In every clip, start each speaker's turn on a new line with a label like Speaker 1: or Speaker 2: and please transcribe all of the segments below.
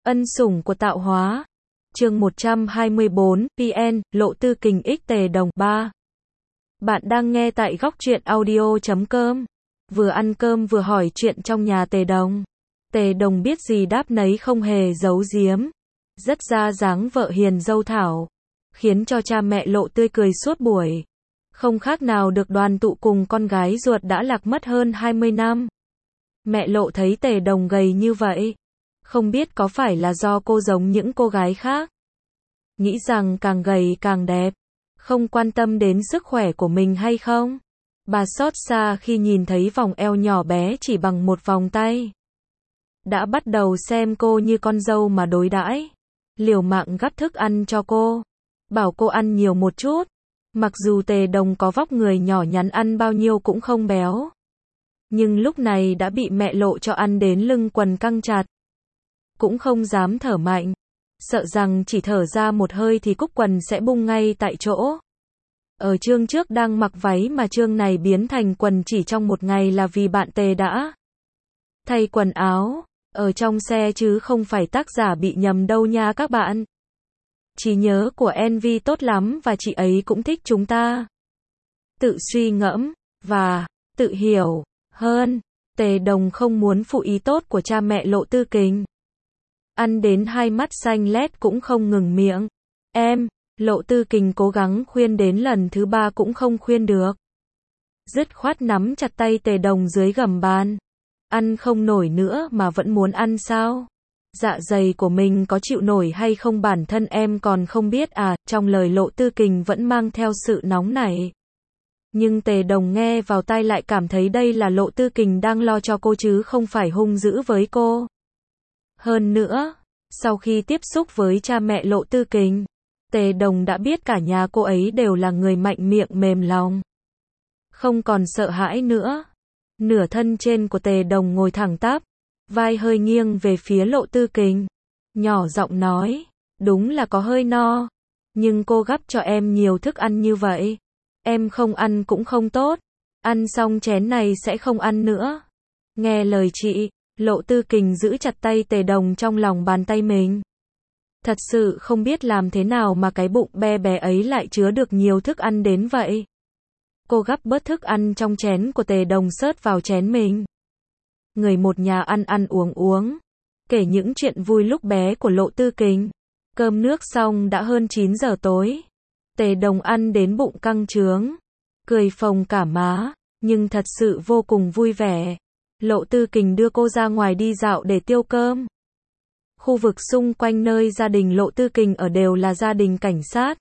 Speaker 1: Ân sủng của tạo hóa. Chương 124, PN, Lộ Tư Kình X Tề Đồng 3. Bạn đang nghe tại góc truyện audio.com. Vừa ăn cơm vừa hỏi chuyện trong nhà Tề Đồng. Tề Đồng biết gì đáp nấy, không hề giấu giếm. Rất ra dáng vợ hiền dâu thảo, khiến cho cha mẹ Lộ tươi cười suốt buổi. Không khác nào được đoàn tụ cùng con gái ruột đã lạc mất hơn 20 năm. Mẹ Lộ thấy Tề Đồng gầy như vậy, không biết có phải là do cô giống những cô gái khác, nghĩ rằng càng gầy càng đẹp, không quan tâm đến sức khỏe của mình hay không. Bà xót xa khi nhìn thấy vòng eo nhỏ bé chỉ bằng một vòng tay. Đã bắt đầu xem cô như con dâu mà đối đãi, liều mạng gắp thức ăn cho cô, bảo cô ăn nhiều một chút. Mặc dù Tề Đồng có vóc người nhỏ nhắn, ăn bao nhiêu cũng không béo, nhưng lúc này đã bị mẹ Lộ cho ăn đến lưng quần căng chặt. Cũng không dám thở mạnh, sợ rằng chỉ thở ra một hơi thì cúc quần sẽ bung ngay tại chỗ. Ở chương trước đang mặc váy mà chương này biến thành quần chỉ trong một ngày là vì bạn Tề đã thay quần áo ở trong xe chứ không phải tác giả bị nhầm đâu nha các bạn. Trí nhớ của Envy tốt lắm và chị ấy cũng thích chúng ta. Tự suy ngẫm và tự hiểu hơn, Tề Đồng không muốn phụ ý tốt của cha mẹ Lộ Tư Kình. Ăn đến hai mắt xanh lét cũng không ngừng miệng. Lộ Tư Kình cố gắng khuyên đến lần thứ ba cũng không khuyên được. Dứt khoát nắm chặt tay Tề Đồng dưới gầm bàn. Ăn không nổi nữa mà vẫn muốn ăn sao? Dạ dày của mình có chịu nổi hay không bản thân em còn không biết à? Trong lời Lộ Tư Kình vẫn mang theo sự nóng nảy. Nhưng Tề Đồng nghe vào tai lại cảm thấy đây là Lộ Tư Kình đang lo cho cô chứ không phải hung dữ với cô. Hơn nữa, sau khi tiếp xúc với cha mẹ Lộ Tư Kình, Tề Đồng đã biết cả nhà cô ấy đều là người mạnh miệng mềm lòng, không còn sợ hãi nữa. Nửa thân trên của Tề Đồng ngồi thẳng tắp, vai hơi nghiêng về phía Lộ Tư Kình, nhỏ giọng nói, đúng là có hơi no, nhưng cô gắp cho em nhiều thức ăn như vậy, em không ăn cũng không tốt, ăn xong chén này sẽ không ăn nữa. Nghe lời chị, Lộ Tư Kình giữ chặt tay Tề Đồng trong lòng bàn tay mình. Thật sự không biết làm thế nào mà cái bụng be bé ấy lại chứa được nhiều thức ăn đến vậy. Cô gắp bớt thức ăn trong chén của Tề Đồng xớt vào chén mình. Người một nhà ăn ăn uống uống, kể những chuyện vui lúc bé của Lộ Tư Kình. Cơm nước xong đã hơn 9 giờ tối. Tề Đồng ăn đến bụng căng trướng, cười phồng cả má, nhưng thật sự vô cùng vui vẻ. Lộ Tư Kình đưa cô ra ngoài đi dạo để tiêu cơm. Khu vực xung quanh nơi gia đình Lộ Tư Kình ở đều là gia đình cảnh sát.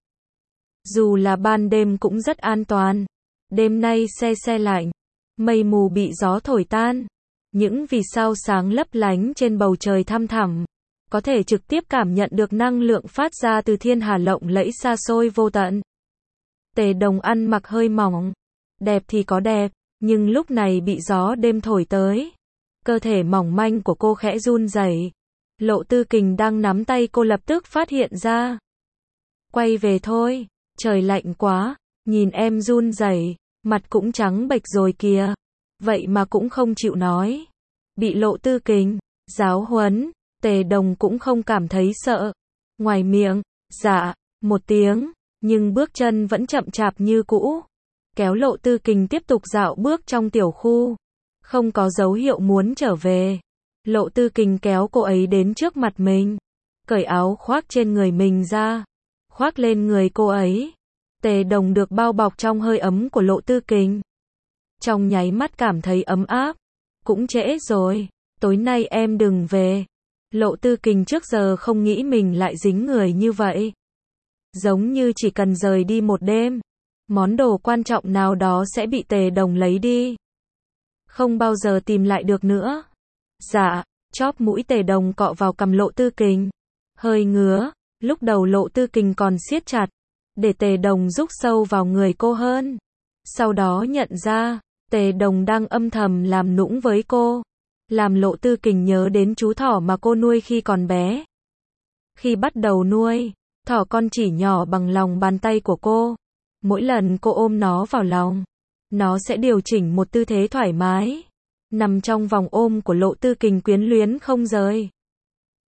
Speaker 1: Dù là ban đêm cũng rất an toàn. Đêm nay se lạnh, mây mù bị gió thổi tan. Những vì sao sáng lấp lánh trên bầu trời thăm thẳm, có thể trực tiếp cảm nhận được năng lượng phát ra từ thiên hà lộng lẫy xa xôi vô tận. Tề Đồng ăn mặc hơi mỏng, đẹp thì có đẹp, nhưng lúc này bị gió đêm thổi tới, cơ thể mỏng manh của cô khẽ run rẩy. Lộ Tư Kình đang nắm tay cô lập tức phát hiện ra. Quay về thôi, trời lạnh quá, nhìn em run rẩy, mặt cũng trắng bệch rồi kìa. Vậy mà cũng không chịu nói. Bị Lộ Tư Kình giáo huấn, Tề Đồng cũng không cảm thấy sợ. Ngoài miệng, dạ, một tiếng, nhưng bước chân vẫn chậm chạp như cũ. Kéo Lộ Tư Kình tiếp tục dạo bước trong tiểu khu. Không có dấu hiệu muốn trở về. Lộ Tư Kình kéo cô ấy đến trước mặt mình, cởi áo khoác trên người mình ra, khoác lên người cô ấy. Tề Đồng được bao bọc trong hơi ấm của Lộ Tư Kình. Trong nháy mắt cảm thấy ấm áp. Cũng trễ rồi, tối nay em đừng về. Lộ Tư Kình trước giờ không nghĩ mình lại dính người như vậy. Giống như chỉ cần rời đi một đêm, món đồ quan trọng nào đó sẽ bị Tề Đồng lấy đi, không bao giờ tìm lại được nữa. Dạ, chóp mũi Tề Đồng cọ vào cằm Lộ Tư Kình. Hơi ngứa, lúc đầu Lộ Tư Kình còn siết chặt, để Tề Đồng rúc sâu vào người cô hơn. Sau đó nhận ra, Tề Đồng đang âm thầm làm nũng với cô. Làm Lộ Tư Kình nhớ đến chú thỏ mà cô nuôi khi còn bé. Khi bắt đầu nuôi, thỏ con chỉ nhỏ bằng lòng bàn tay của cô. Mỗi lần cô ôm nó vào lòng, nó sẽ điều chỉnh một tư thế thoải mái, nằm trong vòng ôm của Lộ Tư Kình quyến luyến không rời.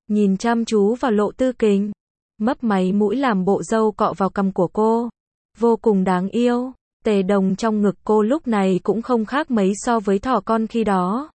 Speaker 1: nhìn chăm chú vào Lộ Tư Kình, mấp máy mũi làm bộ dâu cọ vào cằm của cô. Vô cùng đáng yêu, Tề Đồng trong ngực cô lúc này cũng không khác mấy so với thỏ con khi đó.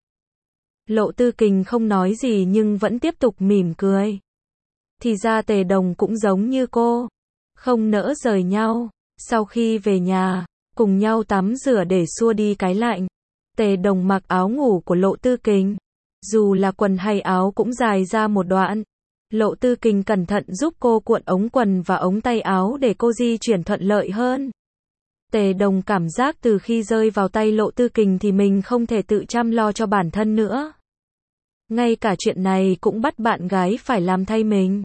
Speaker 1: Lộ Tư Kình không nói gì nhưng vẫn tiếp tục mỉm cười. Thì ra Tề Đồng cũng giống như cô, không nỡ rời nhau. Sau khi về nhà, cùng nhau tắm rửa để xua đi cái lạnh. Tề Đồng mặc áo ngủ của Lộ Tư Kình, dù là quần hay áo cũng dài ra một đoạn. Lộ Tư Kình cẩn thận giúp cô cuộn ống quần và ống tay áo để cô di chuyển thuận lợi hơn. Tề Đồng cảm giác từ khi rơi vào tay Lộ Tư Kình thì mình không thể tự chăm lo cho bản thân nữa. Ngay cả chuyện này cũng bắt bạn gái phải làm thay mình.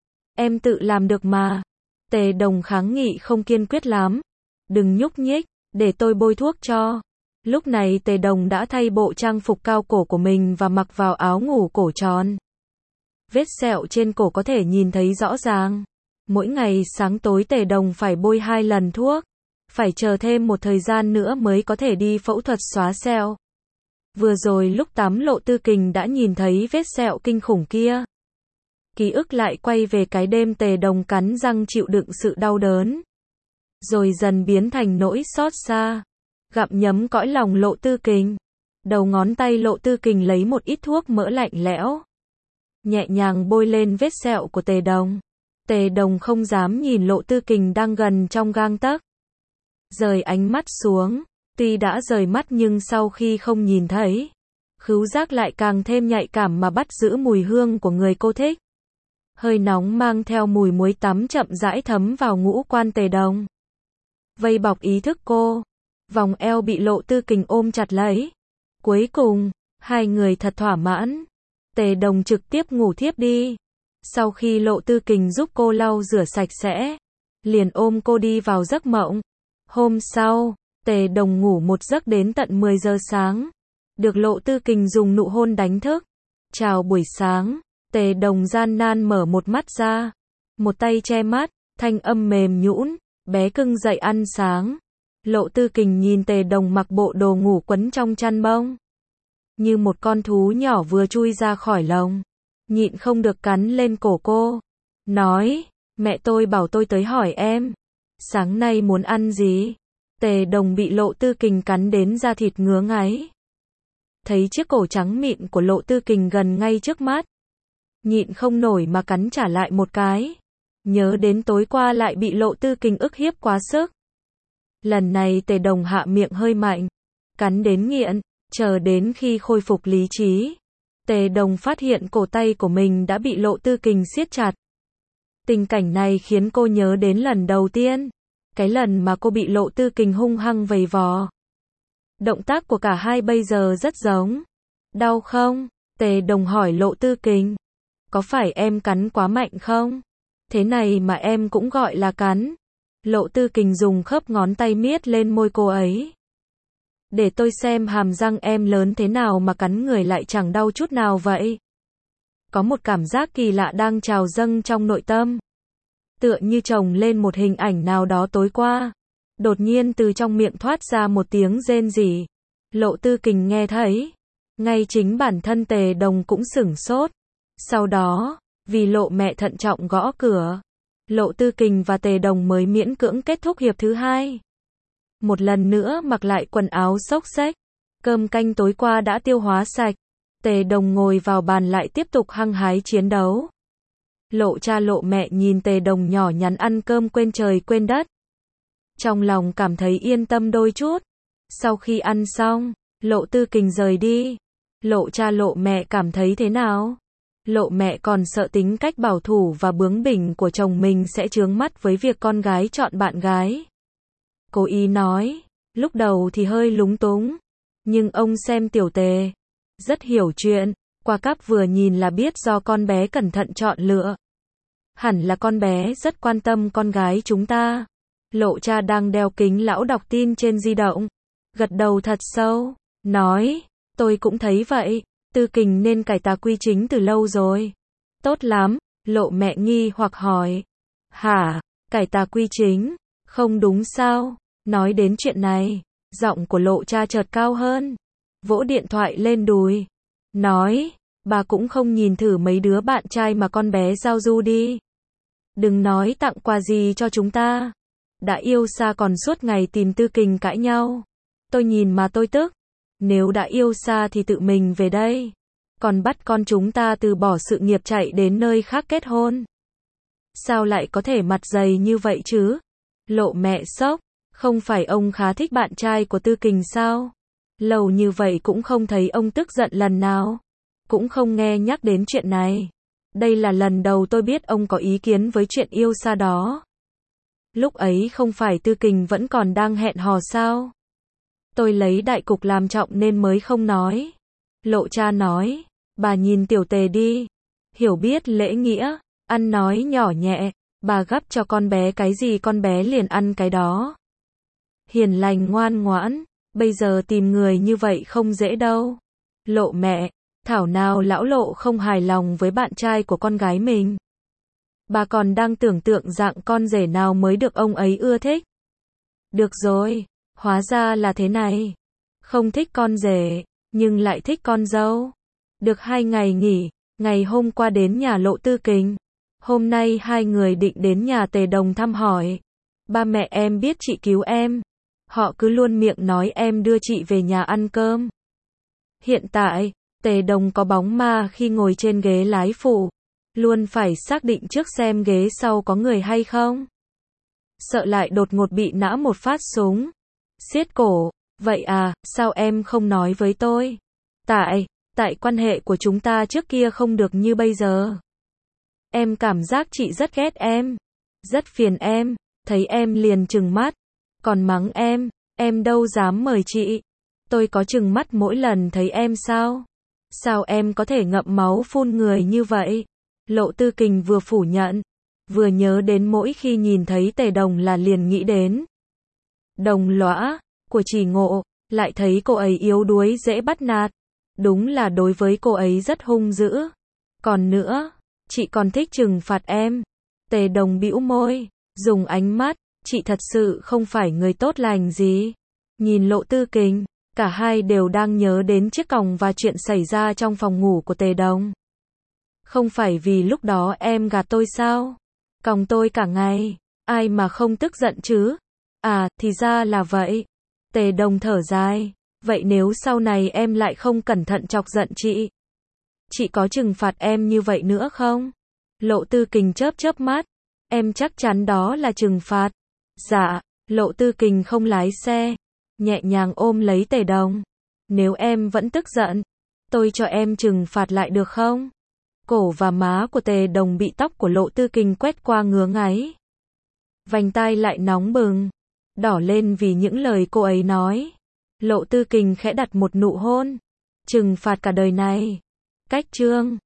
Speaker 1: Em tự làm được mà. Tề Đồng kháng nghị không kiên quyết lắm. Đừng nhúc nhích, để tôi bôi thuốc cho. Lúc này Tề Đồng đã thay bộ trang phục cao cổ của mình và mặc vào áo ngủ cổ tròn. Vết sẹo trên cổ có thể nhìn thấy rõ ràng. Mỗi ngày sáng tối Tề Đồng phải bôi 2 lần thuốc. Phải chờ thêm một thời gian nữa mới có thể đi phẫu thuật xóa sẹo. Vừa rồi lúc tắm Lộ Tư Kình đã nhìn thấy vết sẹo kinh khủng kia. Ký ức lại quay về cái đêm Tề Đồng cắn răng chịu đựng sự đau đớn. Rồi dần biến thành nỗi xót xa. Gặm nhấm cõi lòng Lộ Tư Kình. Đầu ngón tay Lộ Tư Kình lấy một ít thuốc mỡ lạnh lẽo. Nhẹ nhàng bôi lên vết sẹo của Tề Đồng. Tề Đồng không dám nhìn Lộ Tư Kình đang gần trong gang tấc. Rời ánh mắt xuống. Tuy đã rời mắt nhưng sau khi không nhìn thấy, khứu giác lại càng thêm nhạy cảm mà bắt giữ mùi hương của người cô thích. Hơi nóng mang theo mùi muối tắm chậm rãi thấm vào ngũ quan Tề Đồng. Vây bọc ý thức cô. Vòng eo bị Lộ Tư Kình ôm chặt lấy. Cuối cùng, hai người thật thỏa mãn. Tề Đồng trực tiếp ngủ thiếp đi. Sau khi Lộ Tư Kình giúp cô lau rửa sạch sẽ, liền ôm cô đi vào giấc mộng. Hôm sau, Tề Đồng ngủ một giấc đến tận 10 giờ sáng. Được Lộ Tư Kình dùng nụ hôn đánh thức. Chào buổi sáng, Tề Đồng gian nan mở một mắt ra. Một tay che mắt, thanh âm mềm nhũn, bé cưng dậy ăn sáng. Lộ Tư Kình nhìn Tề Đồng mặc bộ đồ ngủ quấn trong chăn bông. Như một con thú nhỏ vừa chui ra khỏi lồng. Nhịn không được cắn lên cổ cô. Nói, mẹ tôi bảo tôi tới hỏi em. Sáng nay muốn ăn gì? Tề Đồng bị Lộ Tư Kình cắn đến da thịt ngứa ngáy. Thấy chiếc cổ trắng mịn của Lộ Tư Kình gần ngay trước mắt. Nhịn không nổi mà cắn trả lại một cái. Nhớ đến tối qua lại bị Lộ Tư Kình ức hiếp quá sức. Lần này Tề Đồng hạ miệng hơi mạnh. Cắn đến nghiện, chờ đến khi khôi phục lý trí. Tề Đồng phát hiện cổ tay của mình đã bị Lộ Tư Kình siết chặt. Tình cảnh này khiến cô nhớ đến lần đầu tiên. Cái lần mà cô bị Lộ Tư Kình hung hăng vầy vò. Động tác của cả hai bây giờ rất giống. Đau không? Tề Đồng hỏi Lộ Tư Kình. Có phải em cắn quá mạnh không? Thế này mà em cũng gọi là cắn. Lộ Tư Kình dùng khớp ngón tay miết lên môi cô ấy. Để tôi xem hàm răng em lớn thế nào mà cắn người lại chẳng đau chút nào vậy. Có một cảm giác kỳ lạ đang trào dâng trong nội tâm. Tựa như chồng lên một hình ảnh nào đó tối qua. Đột nhiên từ trong miệng thoát ra một tiếng rên rỉ. Lộ Tư Kình nghe thấy. Ngay chính bản thân Tề Đồng cũng sửng sốt. Sau đó, vì Lộ mẹ thận trọng gõ cửa. Lộ Tư Kình và Tề Đồng mới miễn cưỡng kết thúc hiệp thứ 2. Một lần nữa mặc lại quần áo xốc xếch. Cơm canh tối qua đã tiêu hóa sạch. Tề Đồng ngồi vào bàn lại tiếp tục hăng hái chiến đấu. Lộ cha Lộ mẹ nhìn Tề Đồng nhỏ nhắn ăn cơm quên trời quên đất. Trong lòng cảm thấy yên tâm đôi chút. Sau khi ăn xong, Lộ Tư Kình rời đi. Lộ cha Lộ mẹ cảm thấy thế nào? Lộ mẹ còn sợ tính cách bảo thủ và bướng bỉnh của chồng mình sẽ chướng mắt với việc con gái chọn bạn gái. Cố ý nói, lúc đầu thì hơi lúng túng. Nhưng ông xem tiểu Tề. Rất hiểu chuyện, qua cáp vừa nhìn là biết do con bé cẩn thận chọn lựa. Hẳn là con bé rất quan tâm con gái chúng ta. Lộ cha đang đeo kính lão đọc tin trên di động. Gật đầu thật sâu, nói, tôi cũng thấy vậy. Tư Kình nên cải tà quy chính từ lâu rồi. Tốt lắm, Lộ mẹ nghi hoặc hỏi. Hả, cải tà quy chính? Không đúng sao? Nói đến chuyện này, giọng của Lộ cha chợt cao hơn. Vỗ điện thoại lên đùi. Nói, Bà cũng không nhìn thử mấy đứa bạn trai mà con bé giao du đi. Đừng nói tặng quà gì cho chúng ta. Đã yêu xa còn suốt ngày tìm Tư Kình cãi nhau. Tôi nhìn mà tôi tức. Nếu đã yêu xa thì tự mình về đây. Còn bắt con chúng ta từ bỏ sự nghiệp chạy đến nơi khác kết hôn. Sao lại có thể mặt dày như vậy chứ? Lộ mẹ sốc. Không phải ông khá thích bạn trai của Tư Kình sao? Lâu như vậy cũng không thấy ông tức giận lần nào. Cũng không nghe nhắc đến chuyện này. Đây là lần đầu tôi biết ông có ý kiến với chuyện yêu xa đó. Lúc ấy không phải Tư Kình vẫn còn đang hẹn hò sao? Tôi lấy đại cục làm trọng nên mới không nói. Lộ cha nói, bà nhìn tiểu Tề đi. Hiểu biết lễ nghĩa, ăn nói nhỏ nhẹ, bà gắp cho con bé cái gì con bé liền ăn cái đó. Hiền lành ngoan ngoãn, bây giờ tìm người như vậy không dễ đâu. Lộ mẹ, thảo nào lão Lộ không hài lòng với bạn trai của con gái mình. Bà còn đang tưởng tượng dạng con rể nào mới được ông ấy ưa thích. Được rồi, hóa ra là thế này. Không thích con rể, nhưng lại thích con dâu. Được 2 ngày nghỉ, ngày hôm qua đến nhà Lộ Tư Kình. Hôm nay hai người định đến nhà Tề Đồng thăm hỏi. Ba mẹ em biết chị cứu em. Họ cứ luôn miệng nói em đưa chị về nhà ăn cơm. Hiện tại, Tề Đồng có bóng ma khi ngồi trên ghế lái phụ. Luôn phải xác định trước xem ghế sau có người hay không. Sợ lại đột ngột bị nã một phát súng. Siết cổ, vậy à, sao em không nói với tôi? Tại quan hệ của chúng ta trước kia không được như bây giờ. Em cảm giác chị rất ghét em. Rất phiền em, thấy em liền trừng mắt. Còn mắng em đâu dám mời chị. Tôi có trừng mắt mỗi lần thấy em sao? Sao em có thể ngậm máu phun người như vậy? Lộ Tư Kình vừa phủ nhận, vừa nhớ đến mỗi khi nhìn thấy Tề Đồng là liền nghĩ đến đồng lõa của Chỉ Ngộ, lại thấy cô ấy yếu đuối dễ bắt nạt. Đúng là đối với cô ấy rất hung dữ. Còn nữa, chị còn thích trừng phạt em. Tề Đồng bĩu môi, dùng ánh mắt, chị thật sự không phải người tốt lành gì. Nhìn Lộ Tư Kình, cả hai đều đang nhớ đến chiếc còng và chuyện xảy ra trong phòng ngủ của Tề Đồng. Không phải vì lúc đó em gạt tôi sao? Còng tôi cả ngày, ai mà không tức giận chứ? À, thì ra là vậy. Tề Đồng thở dài, vậy nếu sau này em lại không cẩn thận chọc giận chị có trừng phạt em như vậy nữa không? Lộ Tư Kình chớp mắt, em chắc chắn đó là trừng phạt. Dạ, Lộ Tư Kình không lái xe, nhẹ nhàng ôm lấy Tề Đồng. Nếu em vẫn tức giận, tôi cho em trừng phạt lại được không? Cổ và má của Tề Đồng bị tóc của Lộ Tư Kình quét qua ngứa ngáy. Vành tai lại nóng bừng, đỏ lên vì những lời cô ấy nói. Lộ Tư Kình khẽ đặt một nụ hôn. Trừng phạt cả đời này. Cách chương